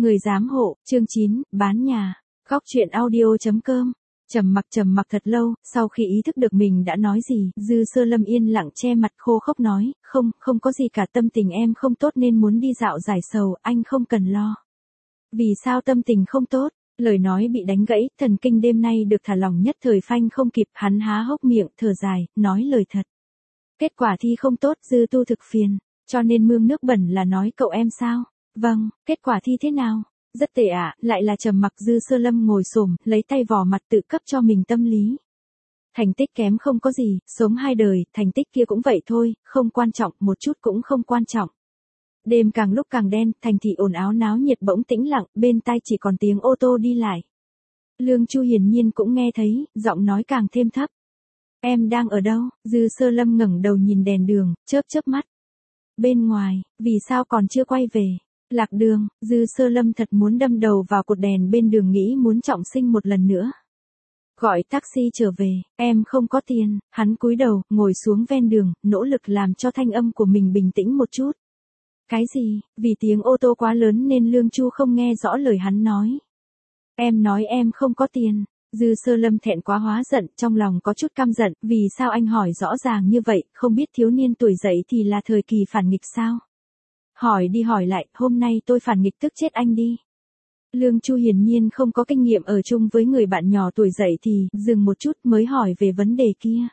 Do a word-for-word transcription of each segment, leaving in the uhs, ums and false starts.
Người giám hộ, chương chín, bán nhà. Góc truyện audio chấm com. Trầm mặc trầm mặc thật lâu, sau khi ý thức được mình đã nói gì, Dư Sơ Lâm yên lặng che mặt khô khốc nói, không, không có gì cả, tâm tình em không tốt nên muốn đi dạo giải sầu, anh không cần lo. Vì sao tâm tình không tốt? Lời nói bị đánh gãy, thần kinh đêm nay được thả lỏng nhất thời phanh không kịp, hắn há hốc miệng, thở dài, nói lời thật. Kết quả thi không tốt, Dư Tu thực phiền, cho nên mương nước bẩn là nói cậu em sao? Vâng, kết quả thi thế nào? Rất tệ ạ, à, lại là trầm mặc. Dư Sơ Lâm ngồi xổm, lấy tay vò mặt tự cấp cho mình tâm lý. Thành tích kém không có gì, sống hai đời, thành tích kia cũng vậy thôi, không quan trọng, một chút cũng không quan trọng. Đêm càng lúc càng đen, thành thị ồn ào náo nhiệt bỗng tĩnh lặng, bên tai chỉ còn tiếng ô tô đi lại. Lương Chu hiển nhiên cũng nghe thấy, giọng nói càng thêm thấp. Em đang ở đâu? Dư Sơ Lâm ngẩng đầu nhìn đèn đường, chớp chớp mắt. Bên ngoài, vì sao còn chưa quay về? Lạc đường. Dư Sơ Lâm thật muốn đâm đầu vào cột đèn bên đường, nghĩ muốn trọng sinh một lần nữa. Gọi taxi trở về, em không có tiền. Hắn cúi đầu, ngồi xuống ven đường, nỗ lực làm cho thanh âm của mình bình tĩnh một chút. Cái gì? Vì tiếng ô tô quá lớn nên Lương Chu không nghe rõ lời hắn nói. Em nói em không có tiền. Dư Sơ Lâm thẹn quá hóa giận, trong lòng có chút căm giận, vì sao anh hỏi rõ ràng như vậy, không biết thiếu niên tuổi dậy thì là thời kỳ phản nghịch sao? Hỏi đi hỏi lại, hôm nay tôi phản nghịch tức chết anh đi. Lương Chu hiển nhiên không có kinh nghiệm ở chung với người bạn nhỏ tuổi dậy thì, dừng một chút mới hỏi về vấn đề kia.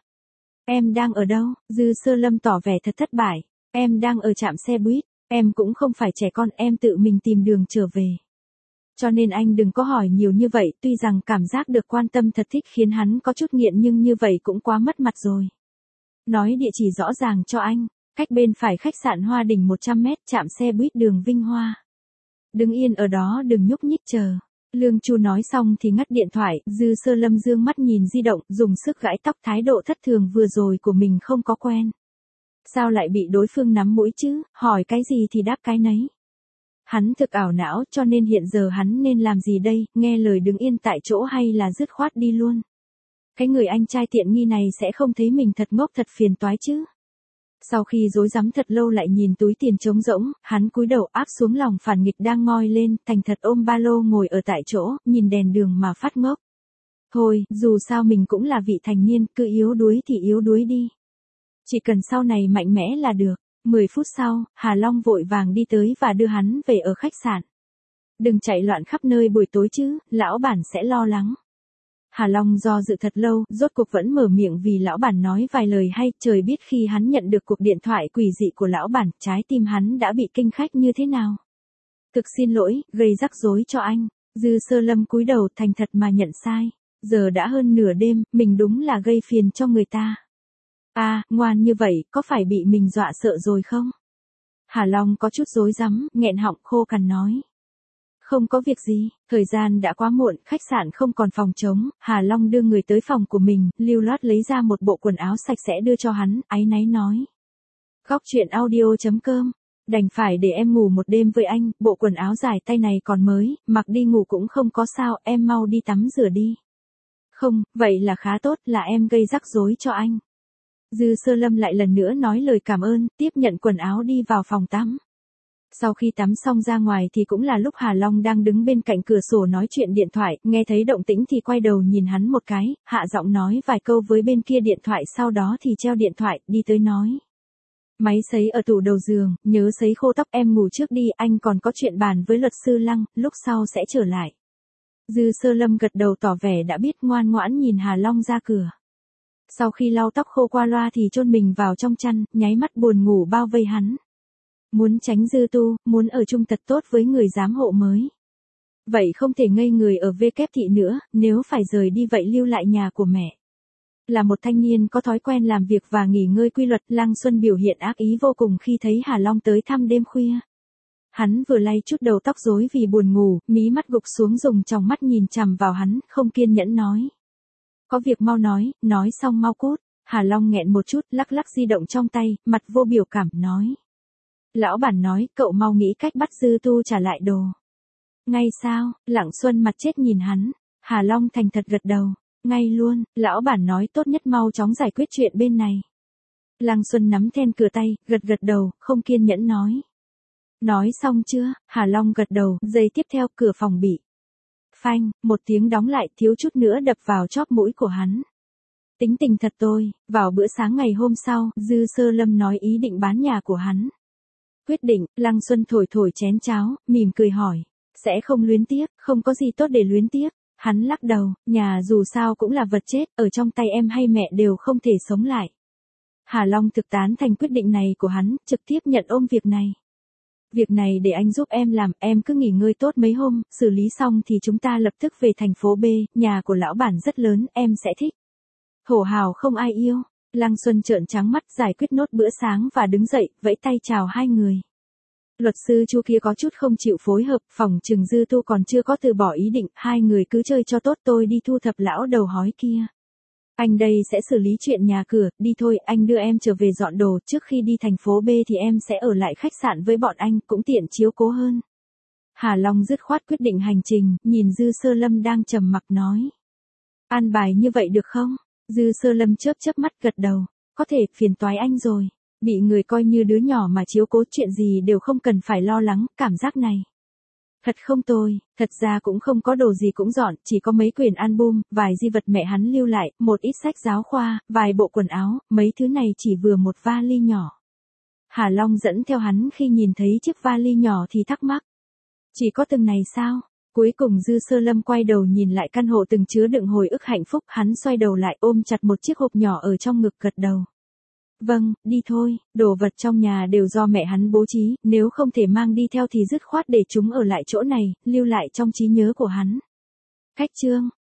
Em đang ở đâu? Dư Sơ Lâm tỏ vẻ thật thất bại. Em đang ở trạm xe buýt, em cũng không phải trẻ con, em tự mình tìm đường trở về. Cho nên anh đừng có hỏi nhiều như vậy, tuy rằng cảm giác được quan tâm thật thích khiến hắn có chút nghiện nhưng như vậy cũng quá mất mặt rồi. Nói địa chỉ rõ ràng cho anh, cách bên phải khách sạn Hoa Đình một trăm mét, trạm xe buýt đường Vinh Hoa. Đứng yên ở đó đừng nhúc nhích chờ. Lương Chu nói xong thì ngắt điện thoại, Dư Sơ Lâm dương mắt nhìn di động, dùng sức gãi tóc, thái độ thất thường vừa rồi của mình không có quen. Sao lại bị đối phương nắm mũi chứ, hỏi cái gì thì đáp cái nấy. Hắn thực ảo não, cho nên hiện giờ hắn nên làm gì đây, nghe lời đứng yên tại chỗ hay là dứt khoát đi luôn. Cái người anh trai tiện nghi này sẽ không thấy mình thật ngốc thật phiền toái chứ. Sau khi rối rắm thật lâu lại nhìn túi tiền trống rỗng, hắn cúi đầu áp xuống lòng phản nghịch đang ngoi lên, thành thật ôm ba lô ngồi ở tại chỗ, nhìn đèn đường mà phát ngốc. Thôi, dù sao mình cũng là vị thành niên, cứ yếu đuối thì yếu đuối đi. Chỉ cần sau này mạnh mẽ là được. Mười phút sau, Hà Long vội vàng đi tới và đưa hắn về ở khách sạn. Đừng chạy loạn khắp nơi buổi tối chứ, lão bản sẽ lo lắng. Hà Long do dự thật lâu, rốt cuộc vẫn mở miệng vì lão bản nói vài lời hay, trời biết khi hắn nhận được cuộc điện thoại quỷ dị của lão bản, trái tim hắn đã bị kinh khách như thế nào. Thực xin lỗi, gây rắc rối cho anh. Dư Sơ Lâm cúi đầu thành thật mà nhận sai. Giờ đã hơn nửa đêm, mình đúng là gây phiền cho người ta. À, ngoan như vậy, có phải bị mình dọa sợ rồi không? Hà Long có chút rối rắm, nghẹn họng khô cằn nói. Không có việc gì, thời gian đã quá muộn, khách sạn không còn phòng trống, Hà Long đưa người tới phòng của mình, lưu loát lấy ra một bộ quần áo sạch sẽ đưa cho hắn, áy náy nói. Góc truyện audio chấm com, đành phải để em ngủ một đêm với anh, bộ quần áo dài tay này còn mới, mặc đi ngủ cũng không có sao, em mau đi tắm rửa đi. Không, vậy là khá tốt, là em gây rắc rối cho anh. Dư Sơ Lâm lại lần nữa nói lời cảm ơn, tiếp nhận quần áo đi vào phòng tắm. Sau khi tắm xong ra ngoài thì cũng là lúc Hà Long đang đứng bên cạnh cửa sổ nói chuyện điện thoại, nghe thấy động tĩnh thì quay đầu nhìn hắn một cái, hạ giọng nói vài câu với bên kia điện thoại, sau đó thì treo điện thoại, đi tới nói. Máy sấy ở tủ đầu giường, nhớ sấy khô tóc, em ngủ trước đi, anh còn có chuyện bàn với luật sư Lăng, lúc sau sẽ trở lại. Dư Sơ Lâm gật đầu tỏ vẻ đã biết, ngoan ngoãn nhìn Hà Long ra cửa. Sau khi lau tóc khô qua loa thì chôn mình vào trong chăn, nháy mắt buồn ngủ bao vây hắn. Muốn tránh Dư Tu, muốn ở chung thật tốt với người giám hộ mới. Vậy không thể ngây người ở vê kép thị nữa, nếu phải rời đi vậy lưu lại nhà của mẹ. Là một thanh niên có thói quen làm việc và nghỉ ngơi quy luật, Lăng Xuân biểu hiện ác ý vô cùng khi thấy Hà Long tới thăm đêm khuya. Hắn vừa lay chút đầu tóc rối vì buồn ngủ, mí mắt gục xuống dùng tròng mắt nhìn chằm vào hắn, không kiên nhẫn nói. Có việc mau nói, nói xong mau cút. Hà Long nghẹn một chút, lắc lắc di động trong tay, mặt vô biểu cảm, nói. Lão bản nói, cậu mau nghĩ cách bắt Dư Tu trả lại đồ. Ngay sao? Lặng Xuân mặt chết nhìn hắn. Hà Long thành thật gật đầu. Ngay luôn, lão bản nói tốt nhất mau chóng giải quyết chuyện bên này. Lăng Xuân nắm then cửa tay, gật gật đầu, không kiên nhẫn nói. Nói xong chưa? Hà Long gật đầu, giây tiếp theo cửa phòng bị. Phanh, một tiếng đóng lại thiếu chút nữa đập vào chóp mũi của hắn. Tính tình thật tôi, vào bữa sáng ngày hôm sau, Dư Sơ Lâm nói ý định bán nhà của hắn. Quyết định, Lăng Xuân thổi thổi chén cháo, mỉm cười hỏi. Sẽ không luyến tiếc, không có gì tốt để luyến tiếc. Hắn lắc đầu, nhà dù sao cũng là vật chết, ở trong tay em hay mẹ đều không thể sống lại. Hà Long thực tán thành quyết định này của hắn, trực tiếp nhận ôm việc này. Việc này để anh giúp em làm, em cứ nghỉ ngơi tốt mấy hôm, xử lý xong thì chúng ta lập tức về thành phố B, nhà của lão bản rất lớn, em sẽ thích. Thổ hào không ai yêu. Lăng Xuân trợn trắng mắt giải quyết nốt bữa sáng và đứng dậy, vẫy tay chào hai người. Luật sư Chu kia có chút không chịu phối hợp, phòng trừng Dư Tu còn chưa có từ bỏ ý định, hai người cứ chơi cho tốt, tôi đi thu thập lão đầu hói kia. Anh đây sẽ xử lý chuyện nhà cửa, đi thôi, anh đưa em trở về dọn đồ, trước khi đi thành phố B thì em sẽ ở lại khách sạn với bọn anh, cũng tiện chiếu cố hơn. Hà Long dứt khoát quyết định hành trình, nhìn Dư Sơ Lâm đang trầm mặc nói. An bài như vậy được không? Dư Sơ Lâm chớp chớp mắt gật đầu, có thể, phiền toái anh rồi. Bị người coi như đứa nhỏ mà chiếu cố, chuyện gì đều không cần phải lo lắng, cảm giác này. Thật không tồi, thật ra cũng không có đồ gì cũng dọn, chỉ có mấy quyển album, vài di vật mẹ hắn lưu lại, một ít sách giáo khoa, vài bộ quần áo, mấy thứ này chỉ vừa một vali nhỏ. Hà Long dẫn theo hắn khi nhìn thấy chiếc vali nhỏ thì thắc mắc. Chỉ có từng này sao? Cuối cùng Dư Sơ Lâm quay đầu nhìn lại căn hộ từng chứa đựng hồi ức hạnh phúc, hắn xoay đầu lại ôm chặt một chiếc hộp nhỏ ở trong ngực gật đầu. Vâng, đi thôi, đồ vật trong nhà đều do mẹ hắn bố trí, nếu không thể mang đi theo thì dứt khoát để chúng ở lại chỗ này, lưu lại trong trí nhớ của hắn. Cách chương